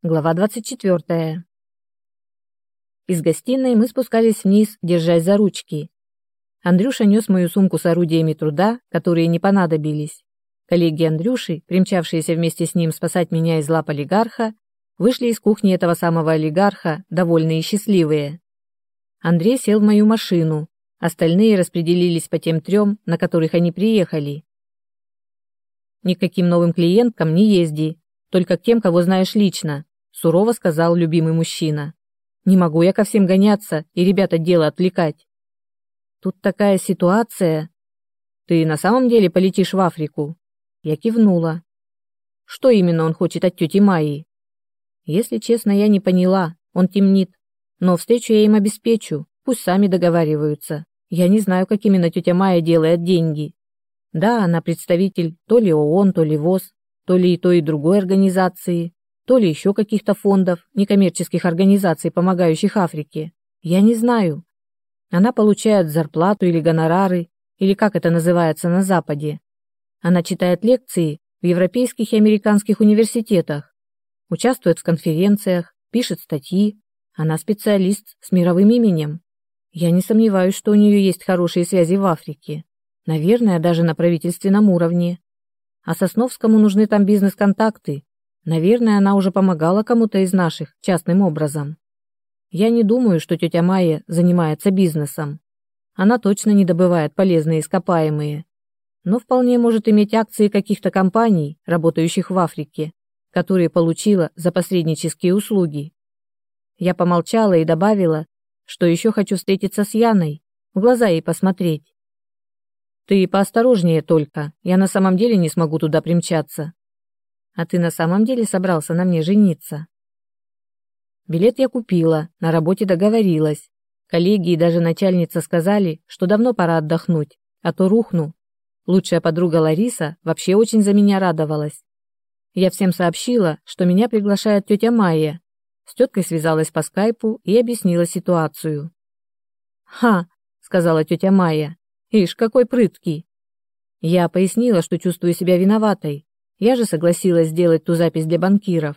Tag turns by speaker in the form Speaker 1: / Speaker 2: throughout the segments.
Speaker 1: Глава 24. Из гостиной мы спускались вниз, держась за ручки. Андрюша нес мою сумку с орудиями труда, которые не понадобились. Коллеги Андрюши, примчавшиеся вместе с ним спасать меня из лап олигарха, вышли из кухни этого самого олигарха, довольные и счастливые. Андрей сел в мою машину, остальные распределились по тем трем, на которых они приехали. «Ни к каким новым клиенткам не езди, только к тем, кого знаешь лично», сурово сказал любимый мужчина. «Не могу я ко всем гоняться и ребят от дела отвлекать». «Тут такая ситуация. Ты на самом деле полетишь в Африку?» Я кивнула. «Что именно он хочет от тети Майи?» «Если честно, я не поняла, он темнит. Но встречу я им обеспечу, пусть сами договариваются. Я не знаю, как именно тетя Майя делает деньги. Да, она представитель то ли ООН, то ли ВОЗ, то ли и той, и другой организации, то ли еще каких-то фондов, некоммерческих организаций, помогающих Африке. Я не знаю. Она получает зарплату или гонорары, или как это называется на Западе. Она читает лекции в европейских и американских университетах, участвует в конференциях, пишет статьи. Она специалист с мировым именем. Я не сомневаюсь, что у нее есть хорошие связи в Африке. Наверное, даже на правительственном уровне. А Сосновскому нужны там бизнес-контакты. Наверное, она уже помогала кому-то из наших частным образом. Я не думаю, что тетя Майя занимается бизнесом. Она точно не добывает полезные ископаемые. Но вполне может иметь акции каких-то компаний, работающих в Африке, которые получила за посреднические услуги. Я помолчала и добавила, что еще хочу встретиться с Яной, в глаза ей посмотреть. «Ты поосторожнее только, я на самом деле не смогу туда примчаться». «А ты на самом деле собрался на мне жениться?» Билет я купила, на работе договорилась. Коллеги и даже начальница сказали, что давно пора отдохнуть, а то рухну. Лучшая подруга Лариса вообще очень за меня радовалась. Я всем сообщила, что меня приглашает тетя Майя. С теткой связалась по скайпу и объяснила ситуацию. «Ха!» — сказала тетя Майя. «Ишь, какой прыткий!» Я пояснила, что чувствую себя виноватой. Я же согласилась сделать ту запись для банкиров.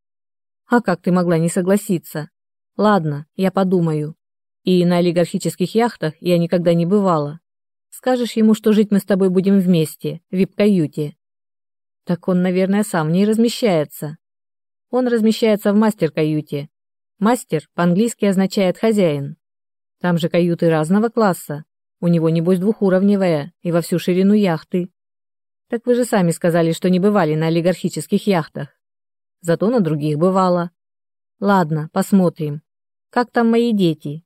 Speaker 1: «А как ты могла не согласиться?» «Ладно, я подумаю. И на олигархических яхтах я никогда не бывала. Скажешь ему, что жить мы с тобой будем вместе, в вип-каюте». «Так он, наверное, сам в ней размещается». «Он размещается в мастер-каюте. Мастер по-английски означает «хозяин». Там же каюты разного класса. У него, небось, двухуровневая и во всю ширину яхты. Так вы же сами сказали, что не бывали на олигархических яхтах. Зато на других бывало. Ладно, посмотрим. Как там мои дети?»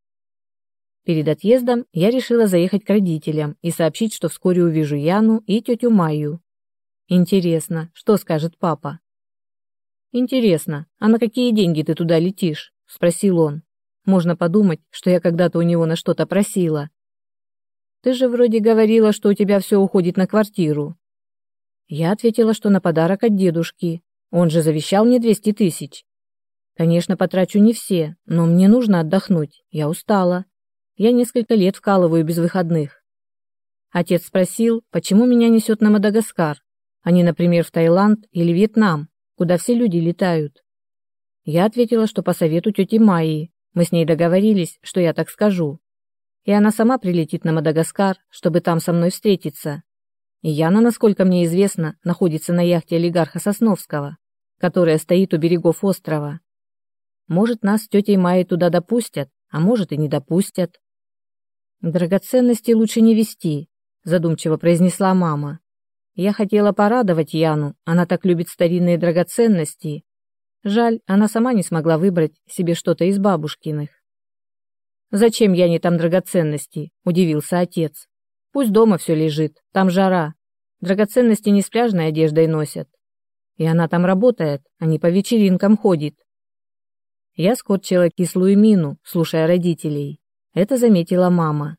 Speaker 1: Перед отъездом я решила заехать к родителям и сообщить, что вскоре увижу Яну и тетю Майю. Интересно, что скажет папа? «Интересно, а на какие деньги ты туда летишь?» – спросил он. Можно подумать, что я когда-то у него на что-то просила. «Ты же вроде говорила, что у тебя все уходит на квартиру». Я ответила, что на подарок от дедушки. Он же завещал мне 200 тысяч. Конечно, потрачу не все, но мне нужно отдохнуть. Я устала. Я несколько лет вкалываю без выходных. Отец спросил, почему меня несет на Мадагаскар, а не, например, в Таиланд или Вьетнам, куда все люди летают. Я ответила, что по совету тети Майи. Мы с ней договорились, что я так скажу. И она сама прилетит на Мадагаскар, чтобы там со мной встретиться. И Яна, насколько мне известно, находится на яхте олигарха Сосновского, которая стоит у берегов острова. Может, нас с тетей Майей туда допустят, а может и не допустят. «Драгоценности лучше не везти», — задумчиво произнесла мама. «Я хотела порадовать Яну, она так любит старинные драгоценности. Жаль, она сама не смогла выбрать себе что-то из бабушкиных». «Зачем Яне там драгоценности?» – удивился отец. «Пусть дома все лежит, там жара. Драгоценности не с пляжной одеждой носят. И она там работает, а не по вечеринкам ходит». Я скорчила кислую мину, слушая родителей. Это заметила мама.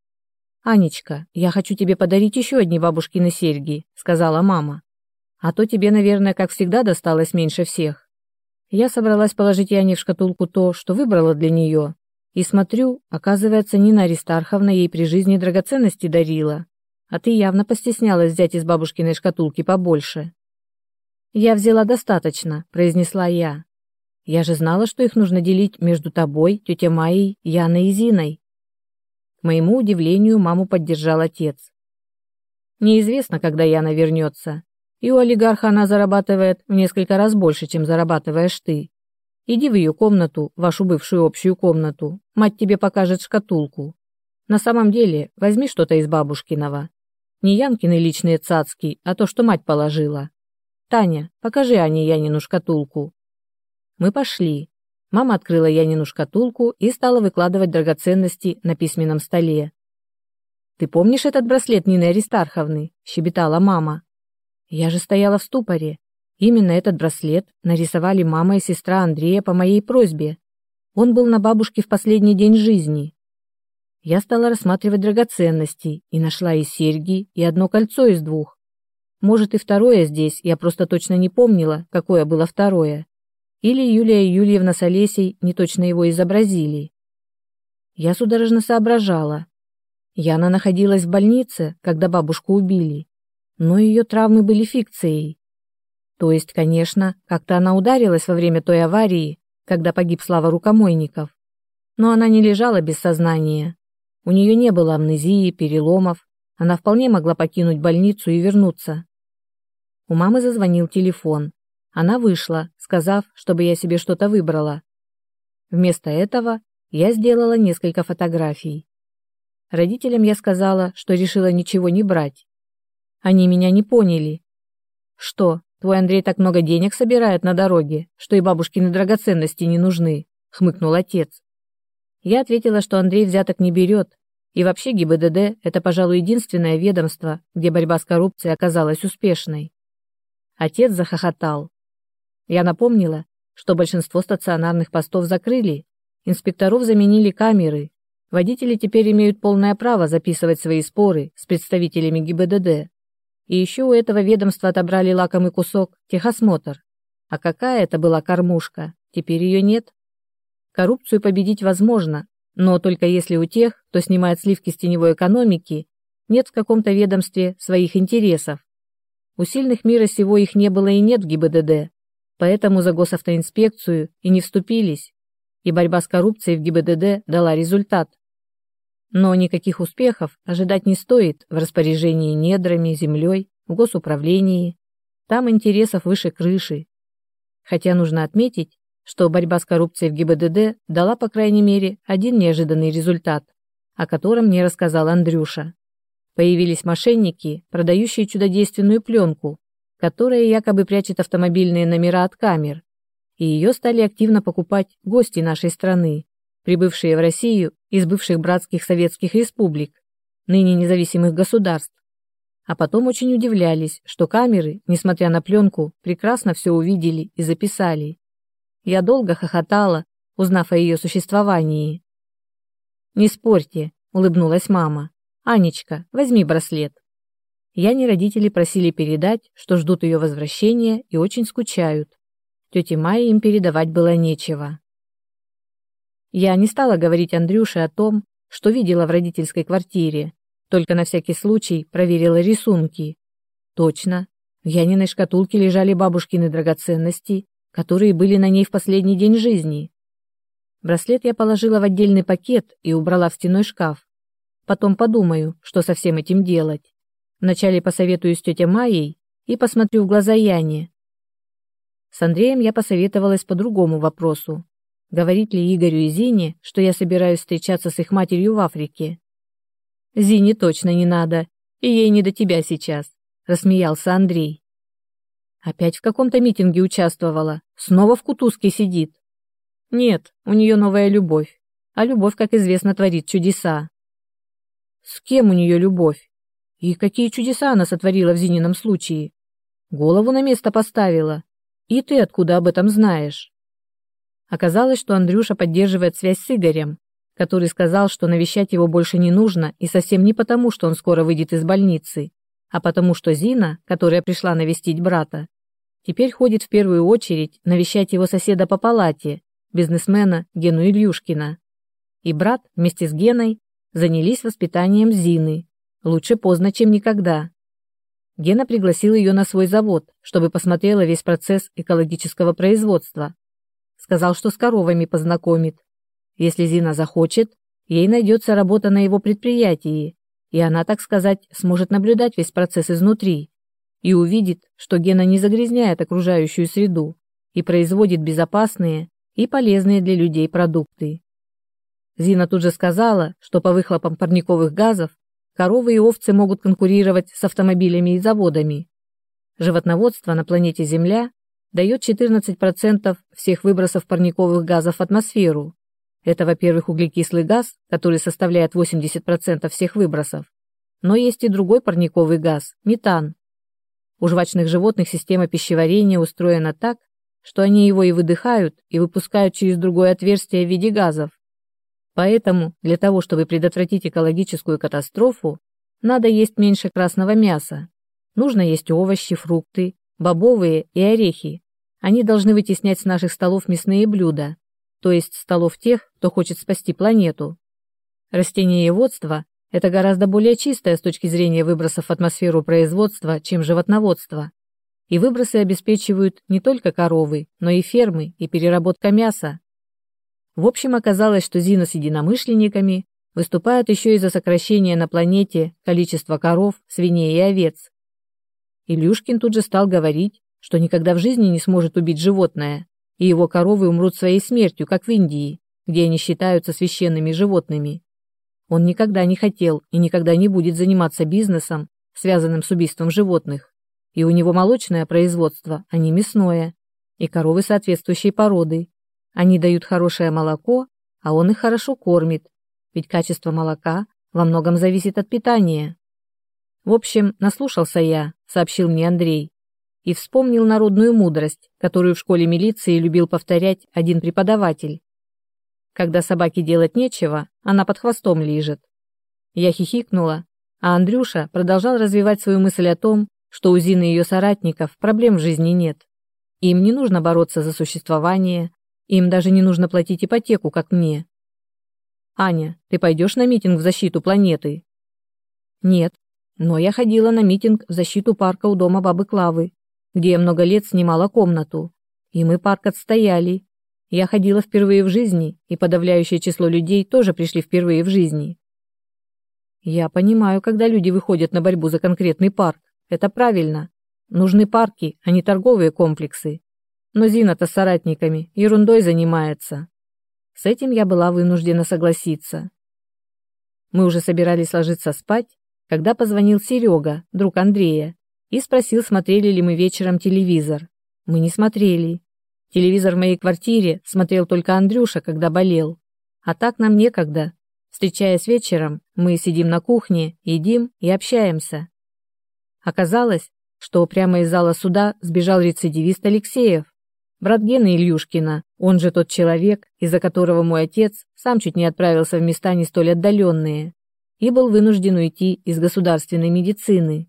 Speaker 1: «Анечка, я хочу тебе подарить еще одни бабушкины серьги», – сказала мама. «А то тебе, наверное, как всегда досталось меньше всех». Я собралась положить Яне в шкатулку то, что выбрала для нее. И смотрю, оказывается, Нина Аристарховна ей при жизни драгоценности дарила. А ты явно постеснялась взять из бабушкиной шкатулки побольше. «Я взяла достаточно», – произнесла я. Я же знала, что их нужно делить между тобой, тетей Майей, Яной и Зиной. К моему удивлению, маму поддержал отец. Неизвестно, когда Яна вернется. И у олигарха она зарабатывает в несколько раз больше, чем зарабатываешь ты. Иди в ее комнату, вашу бывшую общую комнату. Мать тебе покажет шкатулку. На самом деле, возьми что-то из бабушкиного. Не Янкины личные цацки, а то, что мать положила. Таня, покажи Ане Янину шкатулку. Мы пошли. Мама открыла Янину шкатулку и стала выкладывать драгоценности на письменном столе. «Ты помнишь этот браслет Нины Аристарховны?» – щебетала мама. Я же стояла в ступоре. Именно этот браслет нарисовали мама и сестра Андрея по моей просьбе. Он был на бабушке в последний день жизни. Я стала рассматривать драгоценности и нашла и серьги, и одно кольцо из двух. Может, и второе здесь, я просто точно не помнила, какое было второе. Или Юлия Юльевна с Олесей не точно его изобразили. Я судорожно соображала. Яна находилась в больнице, когда бабушку убили, но ее травмы были фикцией. То есть, конечно, как-то она ударилась во время той аварии, когда погиб Слава Рукомойников. Но она не лежала без сознания. У нее не было амнезии, переломов. Она вполне могла покинуть больницу и вернуться. У мамы зазвонил телефон. Она вышла, сказав, чтобы я себе что-то выбрала. Вместо этого я сделала несколько фотографий. Родителям я сказала, что решила ничего не брать. Они меня не поняли. «Что, твой Андрей так много денег собирает на дороге, что и бабушкины драгоценности не нужны?» — хмыкнул отец. Я ответила, что Андрей взяток не берет, и вообще ГИБДД – это, пожалуй, единственное ведомство, где борьба с коррупцией оказалась успешной. Отец захохотал. Я напомнила, что большинство стационарных постов закрыли, инспекторов заменили камеры, водители теперь имеют полное право записывать свои споры с представителями ГИБДД. И еще у этого ведомства отобрали лакомый кусок – техосмотр. А какая это была кормушка, теперь ее нет. Коррупцию победить возможно, но только если у тех, кто снимает сливки с теневой экономики, нет в каком-то ведомстве своих интересов. У сильных мира сего их не было и нет в ГИБДД, поэтому за госавтоинспекцию и не вступились, и борьба с коррупцией в ГИБДД дала результат. Но никаких успехов ожидать не стоит в распоряжении недрами, землей, в госуправлении. Там интересов выше крыши. Хотя нужно отметить, что борьба с коррупцией в ГИБДД дала, по крайней мере, один неожиданный результат, о котором мне рассказал Андрюша. Появились мошенники, продающие чудодейственную пленку, которая якобы прячет автомобильные номера от камер, и ее стали активно покупать гости нашей страны, прибывшие в Россию из бывших братских советских республик, ныне независимых государств. А потом очень удивлялись, что камеры, несмотря на пленку, прекрасно все увидели и записали. Я долго хохотала, узнав о ее существовании. «Не спорьте», — улыбнулась мама. «Анечка, возьми браслет». Яне родители просили передать, что ждут ее возвращения и очень скучают. Тете Майе им передавать было нечего. Я не стала говорить Андрюше о том, что видела в родительской квартире, только на всякий случай проверила рисунки. Точно, в Яниной шкатулке лежали бабушкины драгоценности, которые были на ней в последний день жизни. Браслет я положила в отдельный пакет и убрала в стенной шкаф. Потом подумаю, что со всем этим делать. Вначале посоветуюсь с тетей Майей и посмотрю в глаза Яне. С Андреем я посоветовалась по другому вопросу. Говорить ли Игорю и Зине, что я собираюсь встречаться с их матерью в Африке? Зине точно не надо, и ей не до тебя сейчас, рассмеялся Андрей. Опять в каком-то митинге участвовала, снова в кутузке сидит. Нет, у нее новая любовь, а любовь, как известно, творит чудеса. С кем у нее любовь? И какие чудеса она сотворила в Зинином случае? Голову на место поставила. И ты откуда об этом знаешь? Оказалось, что Андрюша поддерживает связь с Игорем, который сказал, что навещать его больше не нужно, и совсем не потому, что он скоро выйдет из больницы, а потому что Зина, которая пришла навестить брата, теперь ходит в первую очередь навещать его соседа по палате, бизнесмена Гену Ильюшкина. И брат вместе с Геной занялись воспитанием Зины. Лучше поздно, чем никогда. Гена пригласил ее на свой завод, чтобы посмотрела весь процесс экологического производства. сказал, что с коровами познакомит. Если Зина захочет, ей найдется работа на его предприятии, и она, так сказать, сможет наблюдать весь процесс изнутри и увидит, что Гена не загрязняет окружающую среду и производит безопасные и полезные для людей продукты. Зина тут же сказала, что по выхлопам парниковых газов коровы и овцы могут конкурировать с автомобилями и заводами. Животноводство на планете Земля дает 14% всех выбросов парниковых газов в атмосферу. Это, во-первых, углекислый газ, который составляет 80% всех выбросов. Но есть и другой парниковый газ – метан. У жвачных животных система пищеварения устроена так, что они его и выдыхают, и выпускают через другое отверстие в виде газов. Поэтому для того, чтобы предотвратить экологическую катастрофу, надо есть меньше красного мяса. Нужно есть овощи, фрукты, бобовые и орехи. Они должны вытеснять с наших столов мясные блюда, то есть столов тех, кто хочет спасти планету. Растениеводство – это гораздо более чистое с точки зрения выбросов в атмосферу производства, чем животноводство. И выбросы обеспечивают не только коровы, но и фермы и переработка мяса. В общем, оказалось, что Зина с единомышленниками выступает еще и за сокращение на планете количества коров, свиней и овец. Илюшкин тут же стал говорить, что никогда в жизни не сможет убить животное, и его коровы умрут своей смертью, как в Индии, где они считаются священными животными. Он никогда не хотел и никогда не будет заниматься бизнесом, связанным с убийством животных. И у него молочное производство, а не мясное, и коровы соответствующей породы. Они дают хорошее молоко, а он их хорошо кормит, ведь качество молока во многом зависит от питания. В общем, наслушался я, сообщил мне Андрей, и вспомнил народную мудрость, которую в школе милиции любил повторять один преподаватель. Когда собаке делать нечего, она под хвостом лижет. Я хихикнула, а Андрюша продолжал развивать свою мысль о том, что у Зины и ее соратников проблем в жизни нет. Им не нужно бороться за существование, им даже не нужно платить ипотеку, как мне. «Аня, ты пойдешь на митинг в защиту планеты?» «Нет, но я ходила на митинг в защиту парка у дома бабы Клавы, где я много лет снимала комнату, и мы парк отстояли. Я ходила впервые в жизни, и подавляющее число людей тоже пришли впервые в жизни». «Я понимаю, когда люди выходят на борьбу за конкретный парк. Это правильно. Нужны парки, а не торговые комплексы. Но Зина-то с соратниками ерундой занимается». С этим я была вынуждена согласиться. Мы уже собирались ложиться спать, когда позвонил Серега, друг Андрея, и спросил, смотрели ли мы вечером телевизор. Мы не смотрели. Телевизор в моей квартире смотрел только Андрюша, когда болел. А так нам некогда. Встречаясь вечером, мы сидим на кухне, едим и общаемся. Оказалось, что прямо из зала суда сбежал рецидивист Алексеев, брат Гены Ильюшкина, он же тот человек, из-за которого мой отец сам чуть не отправился в места не столь отдаленные и был вынужден уйти из государственной медицины.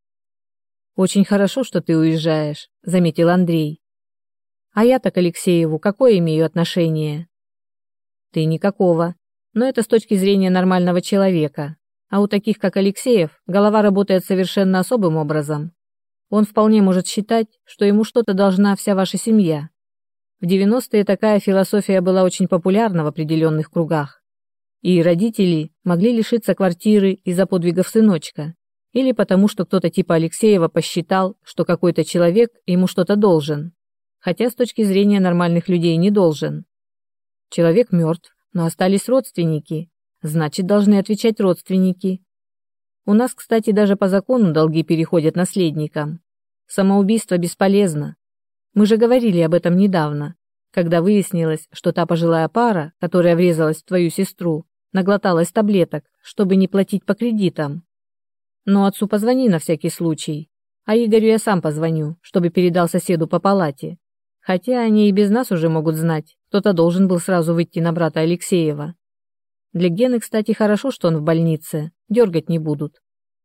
Speaker 1: «Очень хорошо, что ты уезжаешь», — заметил Андрей. «А я-то к Алексееву какое имею отношение?» «Ты никакого, но это с точки зрения нормального человека, а у таких, как Алексеев, голова работает совершенно особым образом. Он вполне может считать, что ему что-то должна вся ваша семья. В 90-е такая философия была очень популярна в определенных кругах. И родители могли лишиться квартиры из-за подвигов сыночка, или потому, что кто-то типа Алексеева посчитал, что какой-то человек ему что-то должен, хотя с точки зрения нормальных людей не должен. Человек мертв, но остались родственники, значит, должны отвечать родственники. У нас, кстати, даже по закону долги переходят наследникам. Самоубийство бесполезно. Мы же говорили об этом недавно, когда выяснилось, что та пожилая пара, которая врезалась в твою сестру, наглоталась таблеток, чтобы не платить по кредитам. Но отцу позвони на всякий случай, а Игорю я сам позвоню, чтобы передал соседу по палате. Хотя они и без нас уже могут знать, кто-то должен был сразу выйти на брата Алексеева. Для Гены, кстати, хорошо, что он в больнице, дергать не будут.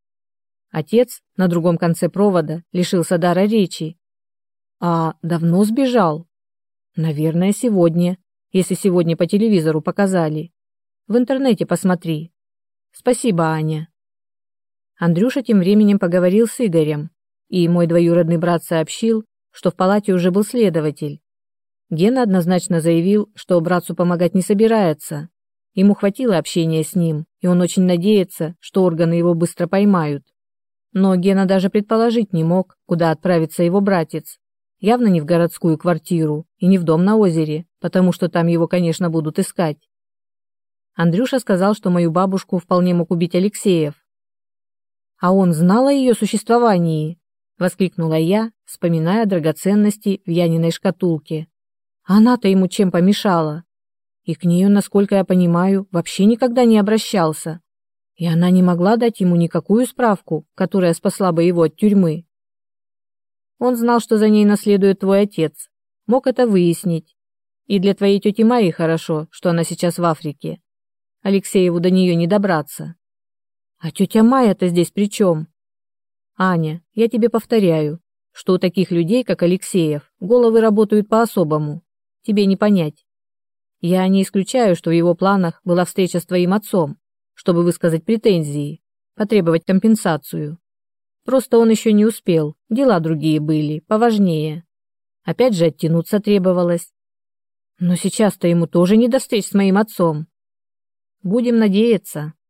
Speaker 1: Отец на другом конце провода лишился дара речи. А давно сбежал? Наверное, сегодня, если сегодня по телевизору показали. В интернете посмотри. Спасибо, Аня. Андрюша тем временем поговорил с Игорем, и мой двоюродный брат сообщил, что в палате уже был следователь. Гена однозначно заявил, что братцу помогать не собирается. Ему хватило общения с ним, и он очень надеется, что органы его быстро поймают. Но Гена даже предположить не мог, куда отправится его братец. Явно не в городскую квартиру и не в дом на озере, потому что там его, конечно, будут искать. Андрюша сказал, что мою бабушку вполне мог убить Алексеев. «А он знал о ее существовании?» — воскликнула я, вспоминая драгоценности в Яниной шкатулке. «Она-то ему чем помешала? И к нее, насколько я понимаю, вообще никогда не обращался. И она не могла дать ему никакую справку, которая спасла бы его от тюрьмы. Он знал, что за ней наследует твой отец, мог это выяснить. И для твоей тети Майи хорошо, что она сейчас в Африке. Алексееву до нее не добраться». «А тетя Майя-то здесь при чем?» «Аня, я тебе повторяю, что у таких людей, как Алексеев, головы работают по-особому. Тебе не понять. Я не исключаю, что в его планах была встреча с твоим отцом, чтобы высказать претензии, потребовать компенсацию. Просто он еще не успел, дела другие были, поважнее. Опять же оттянуться требовалось. Но сейчас-то ему тоже не до встреч с моим отцом. Будем надеяться».